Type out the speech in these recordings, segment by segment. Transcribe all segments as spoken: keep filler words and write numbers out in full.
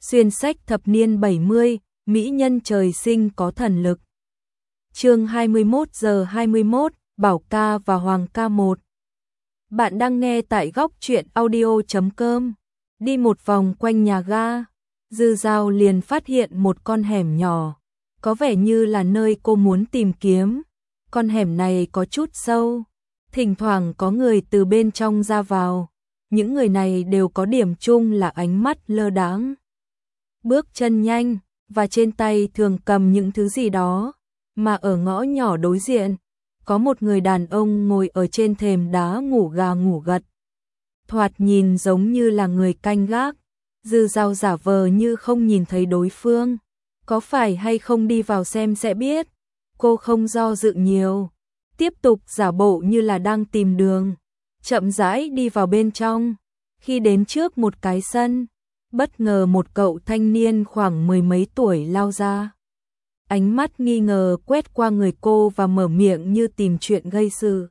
Xuyên sách thập niên bảy mươi, mỹ nhân trời sinh có thần lực. Chương hai mươi mốt giờ hai mươi mốt, Bảo ca và Hoàng ca một. Bạn đang nghe tại góc truyện audio chấm com. Đi một vòng quanh nhà ga, Dư Dao liền phát hiện một con hẻm nhỏ, có vẻ như là nơi cô muốn tìm kiếm. Con hẻm này có chút sâu, thỉnh thoảng có người từ bên trong ra vào. Những người này đều có điểm chung là ánh mắt lơ đãng, bước chân nhanh, và trên tay thường cầm những thứ gì đó. Mà ở ngõ nhỏ đối diện, có một người đàn ông ngồi ở trên thềm đá ngủ gà ngủ gật. Thoạt nhìn giống như là người canh gác. Dư Dao giả vờ như không nhìn thấy đối phương. Có phải hay không đi vào xem sẽ biết. Cô không do dự nhiều, tiếp tục giả bộ như là đang tìm đường, chậm rãi đi vào bên trong. Khi đến trước một cái sân, bất ngờ một cậu thanh niên khoảng mười mấy tuổi lao ra. Ánh mắt nghi ngờ quét qua người cô và mở miệng như tìm chuyện gây sự.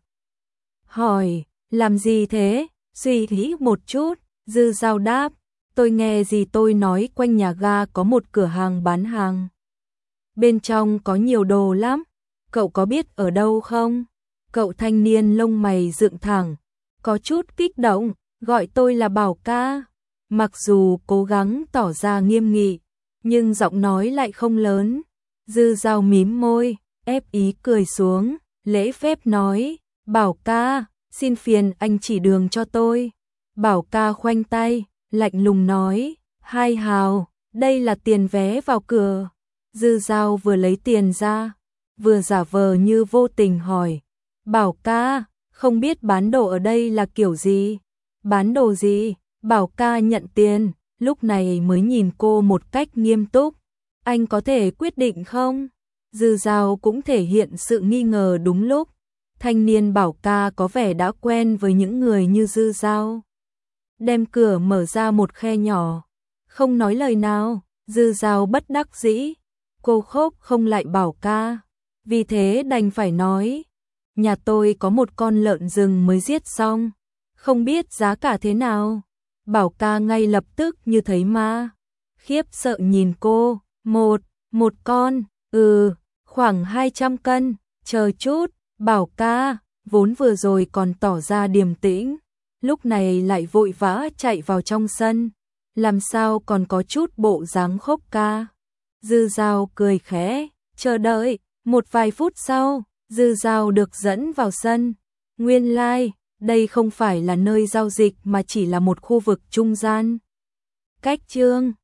Hỏi, làm gì thế? Suy nghĩ một chút, Dư Dao đáp, tôi nghe gì tôi nói quanh nhà ga có một cửa hàng bán hàng. Bên trong có nhiều đồ lắm, cậu có biết ở đâu không? Cậu thanh niên lông mày dựng thẳng, có chút kích động, gọi tôi là Bảo ca. Mặc dù cố gắng tỏ ra nghiêm nghị, nhưng giọng nói lại không lớn. Dư Dao mím môi, ép ý cười xuống, lễ phép nói, Bảo ca, xin phiền anh chỉ đường cho tôi. Bảo ca khoanh tay, lạnh lùng nói, hai hào, đây là tiền vé vào cửa. Dư Dao vừa lấy tiền ra, vừa giả vờ như vô tình hỏi, Bảo ca, không biết bán đồ ở đây là kiểu gì? Bán đồ gì? Bảo ca nhận tiền, lúc này mới nhìn cô một cách nghiêm túc. Anh có thể quyết định không? Dư Dao cũng thể hiện sự nghi ngờ đúng lúc. Thanh niên Bảo ca có vẻ đã quen với những người như Dư Dao. Đem cửa mở ra một khe nhỏ, không nói lời nào. Dư Dao bất đắc dĩ, cô khốp không lại Bảo ca, vì thế đành phải nói, nhà tôi có một con lợn rừng mới giết xong, không biết giá cả thế nào. Bảo ca ngay lập tức như thấy ma, khiếp sợ nhìn cô, một, một con, ừ, khoảng hai trăm cân, chờ chút. Bảo ca, vốn vừa rồi còn tỏ ra điềm tĩnh, lúc này lại vội vã chạy vào trong sân, làm sao còn có chút bộ dáng khóc ca. Dư Dao cười khẽ, chờ đợi. Một vài phút sau, Dư Dao được dẫn vào sân. Nguyên lai, like, đây không phải là nơi giao dịch mà chỉ là một khu vực trung gian. Cách chương